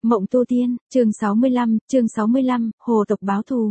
Mộng tu tiên, chương 65, hồ tộc báo thù.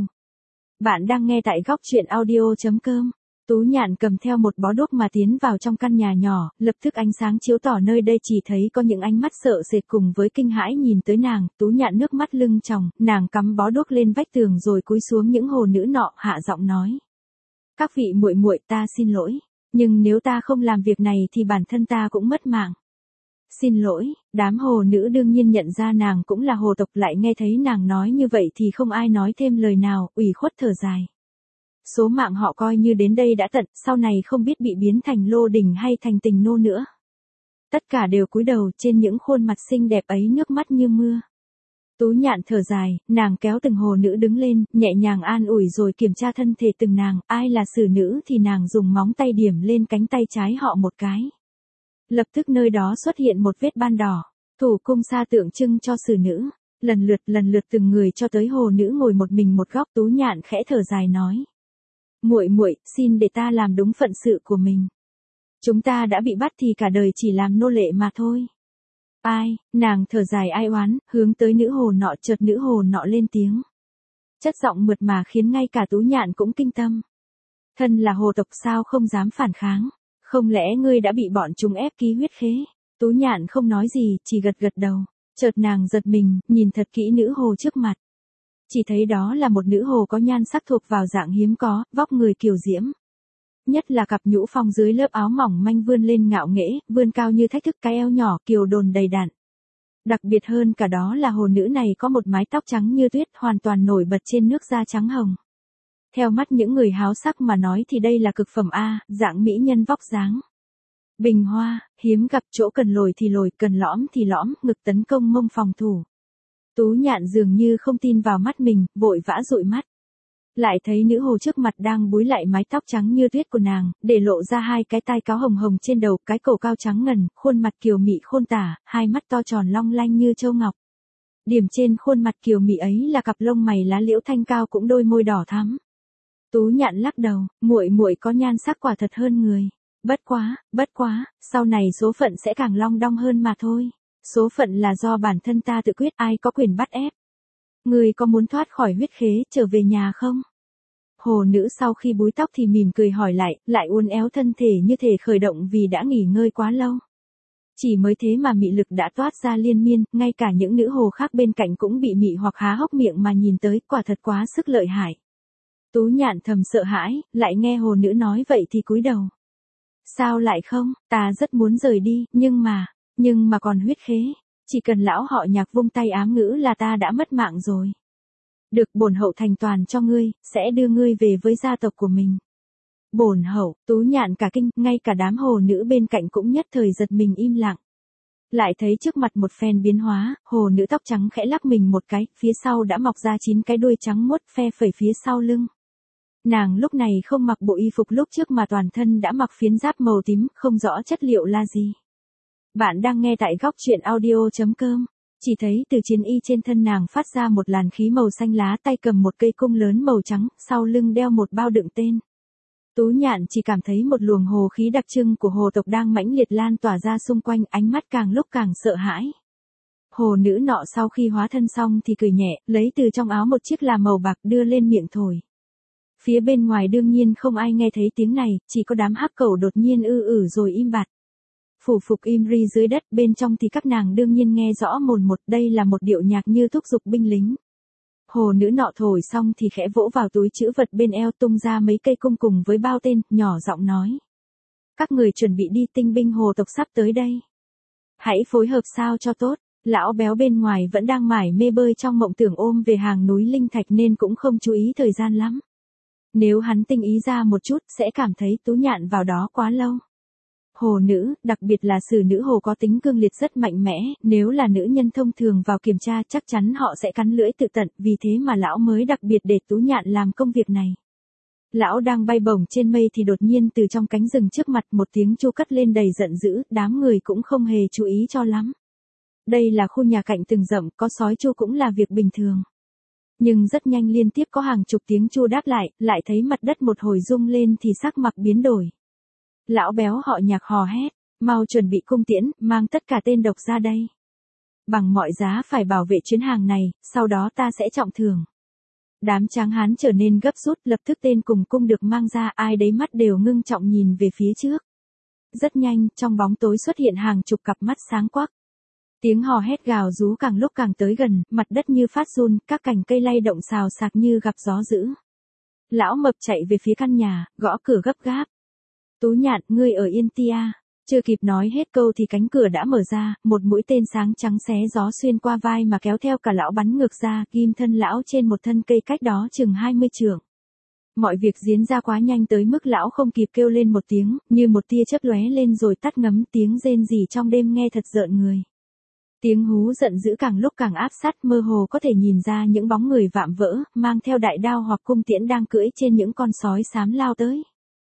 Bạn đang nghe tại góc truyện audio.com. Tú Nhạn cầm theo một bó đuốc mà tiến vào trong căn nhà nhỏ, lập tức ánh sáng chiếu tỏ nơi đây chỉ thấy có những ánh mắt sợ sệt cùng với kinh hãi nhìn tới nàng. Tú Nhạn nước mắt lưng tròng, nàng cắm bó đuốc lên vách tường rồi cúi xuống những hồ nữ nọ, hạ giọng nói: "Các vị muội muội, ta xin lỗi, nhưng nếu ta không làm việc này thì bản thân ta cũng mất mạng." "Xin lỗi." Đám hồ nữ đương nhiên nhận ra nàng cũng là hồ tộc, lại nghe thấy nàng nói như vậy thì không ai nói thêm lời nào, ủy khuất thở dài. Số mạng họ coi như đến đây đã tận, sau này không biết bị biến thành lô đình hay thành tình nô nữa. Tất cả đều cúi đầu, trên những khuôn mặt xinh đẹp ấy nước mắt như mưa. Tú Nhạn thở dài, nàng kéo từng hồ nữ đứng lên, nhẹ nhàng an ủi rồi kiểm tra thân thể từng nàng, ai là xử nữ thì nàng dùng móng tay điểm lên cánh tay trái họ một cái. Lập tức nơi đó xuất hiện một vết ban đỏ, thủ cung sa tượng trưng cho xử nữ. Lần lượt từng người cho tới hồ nữ ngồi một mình một góc. Tú Nhạn khẽ thở dài nói: "Muội muội, xin để ta làm đúng phận sự của mình. Chúng ta đã bị bắt thì cả đời chỉ làm nô lệ mà thôi." "Ai?" Nàng thở dài ai oán, hướng tới nữ hồ nọ, chợt nữ hồ nọ lên tiếng. Chất giọng mượt mà khiến ngay cả Tú Nhạn cũng kinh tâm. "Thân là hồ tộc sao không dám phản kháng? Không lẽ ngươi đã bị bọn chúng ép ký huyết khế?" Tú Nhạn không nói gì, chỉ gật gật đầu. Chợt nàng giật mình, nhìn thật kỹ nữ hồ trước mặt. Chỉ thấy đó là một nữ hồ có nhan sắc thuộc vào dạng hiếm có, vóc người kiều diễm. Nhất là cặp nhũ phong dưới lớp áo mỏng manh vươn lên ngạo nghễ, vươn cao như thách thức, cái eo nhỏ kiều đồn đầy đặn. Đặc biệt hơn cả đó là hồ nữ này có một mái tóc trắng như tuyết, hoàn toàn nổi bật trên nước da trắng hồng. Theo mắt những người háo sắc mà nói thì đây là cực phẩm A, dạng mỹ nhân vóc dáng. Bình hoa, hiếm gặp, chỗ cần lồi thì lồi, cần lõm thì lõm, ngực tấn công mông phòng thủ. Tú Nhạn dường như không tin vào mắt mình, vội vã dụi mắt. Lại thấy nữ hồ trước mặt đang búi lại mái tóc trắng như tuyết của nàng, để lộ ra hai cái tai cáo hồng hồng trên đầu, cái cổ cao trắng ngần, khuôn mặt kiều mị khôn tả, hai mắt to tròn long lanh như châu ngọc. Điểm trên khuôn mặt kiều mị ấy là cặp lông mày lá liễu thanh cao cũng đôi môi đỏ thắm. Tú Nhạn lắc đầu, muội muội có nhan sắc quả thật hơn người. Bất quá, sau này số phận sẽ càng long đong hơn mà thôi. Số phận là do bản thân ta tự quyết, ai có quyền bắt ép. Ngươi có muốn thoát khỏi huyết khế, trở về nhà không?" Hồ nữ sau khi búi tóc thì mỉm cười hỏi lại uốn éo thân thể như thể khởi động vì đã nghỉ ngơi quá lâu. Chỉ mới thế mà mị lực đã toát ra liên miên, ngay cả những nữ hồ khác bên cạnh cũng bị mị hoặc há hốc miệng mà nhìn tới, quả thật quá sức lợi hại. Tú Nhạn thầm sợ hãi, lại nghe hồ nữ nói vậy thì cúi đầu. "Sao lại không, ta rất muốn rời đi, nhưng mà còn huyết khế, chỉ cần lão họ Nhạc vung tay ám ngữ là ta đã mất mạng rồi. Được, bổn hậu thành toàn cho ngươi, sẽ đưa ngươi về với gia tộc của mình." "Bổn hậu?" Tú Nhạn cả kinh, ngay cả đám hồ nữ bên cạnh cũng nhất thời giật mình im lặng. Lại thấy trước mặt một phen biến hóa, hồ nữ tóc trắng khẽ lắc mình một cái, phía sau đã mọc ra 9 cái đuôi trắng muốt phe phẩy phía sau lưng. Nàng lúc này không mặc bộ y phục lúc trước mà toàn thân đã mặc phiến giáp màu tím, không rõ chất liệu là gì. Bạn đang nghe tại góc truyện audio.com. Chỉ thấy từ chiến y trên thân nàng phát ra một làn khí màu xanh lá, tay cầm một cây cung lớn màu trắng, sau lưng đeo một bao đựng tên. Tú Nhạn chỉ cảm thấy một luồng hồ khí đặc trưng của hồ tộc đang mãnh liệt lan tỏa ra xung quanh, ánh mắt càng lúc càng sợ hãi. Hồ nữ nọ sau khi hóa thân xong thì cười nhẹ, lấy từ trong áo một chiếc là màu bạc đưa lên miệng thổi. Phía bên ngoài đương nhiên không ai nghe thấy tiếng này, chỉ có đám hắc cẩu đột nhiên rồi im bặt. Phủ phục im ri dưới đất, bên trong thì các nàng đương nhiên nghe rõ mồn một, đây là một điệu nhạc như thúc giục binh lính. Hồ nữ nọ thổi xong thì khẽ vỗ vào túi trữ vật bên eo, tung ra mấy cây cung cùng với bao tên, nhỏ giọng nói: "Các người chuẩn bị đi, tinh binh hồ tộc sắp tới đây. Hãy phối hợp sao cho tốt." Lão béo bên ngoài vẫn đang mải mê bơi trong mộng tưởng ôm về hàng núi linh thạch nên cũng không chú ý thời gian lắm. Nếu hắn tinh ý ra một chút sẽ cảm thấy Tú Nhạn vào đó quá lâu. Hồ nữ, đặc biệt là xử nữ hồ có tính cương liệt rất mạnh mẽ, nếu là nữ nhân thông thường vào kiểm tra chắc chắn họ sẽ cắn lưỡi tự tận, vì thế mà lão mới đặc biệt để Tú Nhạn làm công việc này. Lão đang bay bổng trên mây thì đột nhiên từ trong cánh rừng trước mặt một tiếng chu cất lên đầy giận dữ, đám người cũng không hề chú ý cho lắm. Đây là khu nhà cạnh rừng rậm, có sói chu cũng là việc bình thường. Nhưng rất nhanh liên tiếp có hàng chục tiếng chu đáp lại thấy mặt đất một hồi rung lên thì sắc mặt biến đổi. Lão béo họ Nhạc hò hét: "Mau chuẩn bị cung tiễn, mang tất cả tên độc ra đây." Bằng mọi giá phải bảo vệ chuyến hàng này, sau đó ta sẽ trọng thưởng. Đám tráng hán trở nên gấp rút, lập tức tên cùng cung được mang ra, ai đấy mắt đều ngưng trọng nhìn về phía trước. Rất nhanh, trong bóng tối xuất hiện hàng chục cặp mắt sáng quắc. Tiếng hò hét gào rú càng lúc càng tới gần, mặt đất như phát run, các cành cây lay động xào xạc như gặp gió dữ. Lão mập chạy về phía căn nhà, gõ cửa gấp gáp. Tú Nhạn, ngươi ở yên ti à? Chưa kịp nói hết câu thì cánh cửa đã mở ra, một mũi tên sáng trắng xé gió xuyên qua vai mà kéo theo cả lão bắn ngược ra, ghim thân lão trên một thân cây cách đó chừng 20 trượng. Mọi việc diễn ra quá nhanh tới mức lão không kịp kêu lên một tiếng, như một tia chớp lóe lên rồi tắt ngấm, tiếng rên rỉ trong đêm nghe thật rợn người. Tiếng hú giận dữ càng lúc càng áp sát, mơ hồ có thể nhìn ra những bóng người vạm vỡ, mang theo đại đao hoặc cung tiễn đang cưỡi trên những con sói xám lao tới.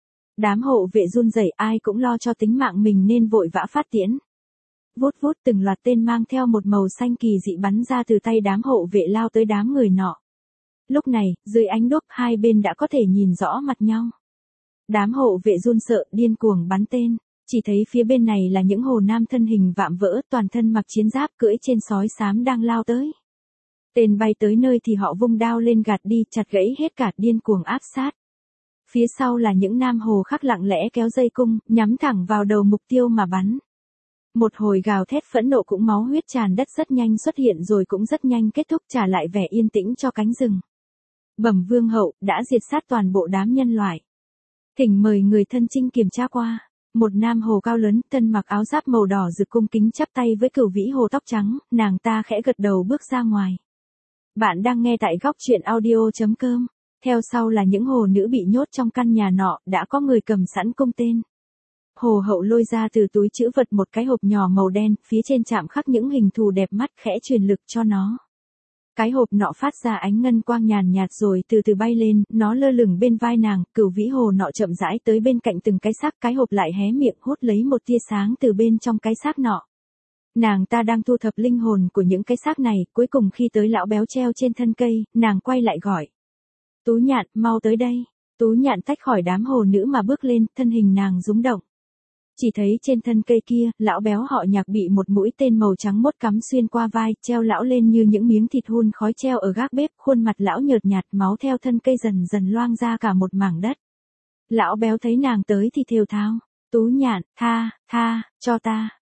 Đám hộ vệ run rẩy, ai cũng lo cho tính mạng mình nên vội vã phát tiễn. Vút vút từng loạt tên mang theo một màu xanh kỳ dị bắn ra từ tay đám hộ vệ lao tới đám người nọ. Lúc này, dưới ánh đuốc hai bên đã có thể nhìn rõ mặt nhau. Đám hộ vệ run sợ, điên cuồng bắn tên. Chỉ thấy phía bên này là những hồ nam thân hình vạm vỡ, toàn thân mặc chiến giáp cưỡi trên sói xám đang lao tới. Tên bay tới nơi thì họ vung đao lên gạt đi, chặt gãy hết cả, điên cuồng áp sát. Phía sau là những nam hồ khác lặng lẽ kéo dây cung, nhắm thẳng vào đầu mục tiêu mà bắn. Một hồi gào thét phẫn nộ cũng máu huyết tràn đất rất nhanh xuất hiện rồi cũng rất nhanh kết thúc, trả lại vẻ yên tĩnh cho cánh rừng. Bẩm vương hậu, đã diệt sát toàn bộ đám nhân loại. Thỉnh mời người thân chinh kiểm tra qua. Một nam hồ cao lớn, thân mặc áo giáp màu đỏ rực cung kính chắp tay với Cửu Vĩ Hồ tóc trắng, nàng ta khẽ gật đầu bước ra ngoài. Bạn đang nghe tại góc truyện audio.com. Theo sau là những hồ nữ bị nhốt trong căn nhà nọ, đã có người cầm sẵn cung tên. Hồ hậu lôi ra từ túi trữ vật một cái hộp nhỏ màu đen, phía trên chạm khắc những hình thù đẹp mắt, khẽ truyền lực cho nó. Cái hộp nọ phát ra ánh ngân quang nhàn nhạt rồi từ từ bay lên, nó lơ lửng bên vai nàng, Cửu Vĩ Hồ nọ chậm rãi tới bên cạnh từng cái xác, cái hộp lại hé miệng hút lấy một tia sáng từ bên trong cái xác nọ. Nàng ta đang thu thập linh hồn của những cái xác này, cuối cùng khi tới lão béo treo trên thân cây, nàng quay lại gọi. Tú Nhạn, mau tới đây. Tú Nhạn tách khỏi đám hồ nữ mà bước lên, thân hình nàng rúng động. Chỉ thấy trên thân cây kia, lão béo họ Nhạc bị một mũi tên màu trắng mốt cắm xuyên qua vai, treo lão lên như những miếng thịt hun khói treo ở gác bếp, khuôn mặt lão nhợt nhạt, máu theo thân cây dần dần loang ra cả một mảng đất. Lão béo thấy nàng tới thì thều thào. Tú Nhạn, tha, cho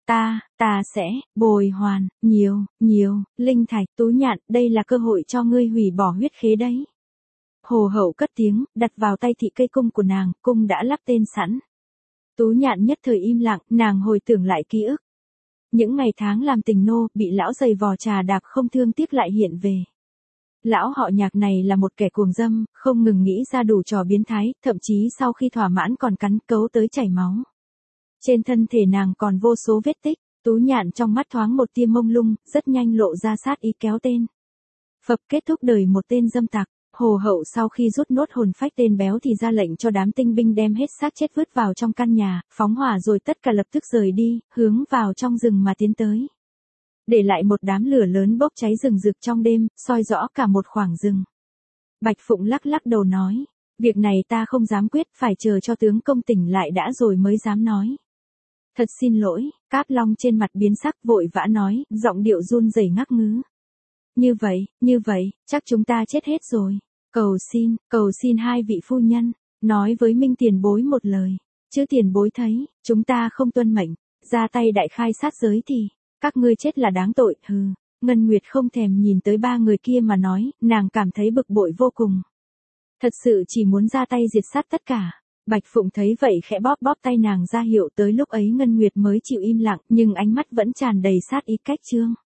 ta sẽ bồi hoàn, nhiều, linh thạch. Tú Nhạn, đây là cơ hội cho ngươi hủy bỏ huyết khế đấy. Hồ hậu cất tiếng, đặt vào tay thị cây cung của nàng, cung đã lắp tên sẵn. Tú Nhạn nhất thời im lặng, nàng hồi tưởng lại ký ức. Những ngày tháng làm tình nô, bị lão giày vò trà đạp không thương tiếc lại hiện về. Lão họ Nhạc này là một kẻ cuồng dâm, không ngừng nghĩ ra đủ trò biến thái, thậm chí sau khi thỏa mãn còn cắn cấu tới chảy máu. Trên thân thể nàng còn vô số vết tích, Tú Nhạn trong mắt thoáng một tia mông lung, rất nhanh lộ ra sát ý kéo tên. Phập kết thúc đời một tên dâm tặc. Hồ hậu sau khi rút nốt hồn phách tên béo thì ra lệnh cho đám tinh binh đem hết xác chết vứt vào trong căn nhà, phóng hỏa rồi tất cả lập tức rời đi, hướng vào trong rừng mà tiến tới. Để lại một đám lửa lớn bốc cháy rừng rực trong đêm, soi rõ cả một khoảng rừng. Bạch Phụng lắc lắc đầu nói, việc này ta không dám quyết, phải chờ cho tướng công tỉnh lại đã rồi mới dám nói. Thật xin lỗi, Cáp Long trên mặt biến sắc vội vã nói, giọng điệu run rẩy ngắc ngứ. Như vậy, chắc chúng ta chết hết rồi. Cầu xin hai vị phu nhân, nói với Minh tiền bối một lời. Chứ tiền bối thấy, chúng ta không tuân mệnh, ra tay đại khai sát giới thì, các ngươi chết là đáng tội, hừ. Ngân Nguyệt không thèm nhìn tới ba người kia mà nói, nàng cảm thấy bực bội vô cùng. Thật sự chỉ muốn ra tay diệt sát tất cả. Bạch Phụng thấy vậy khẽ bóp bóp tay nàng ra hiệu, tới lúc ấy Ngân Nguyệt mới chịu im lặng, nhưng ánh mắt vẫn tràn đầy sát ý cách trương.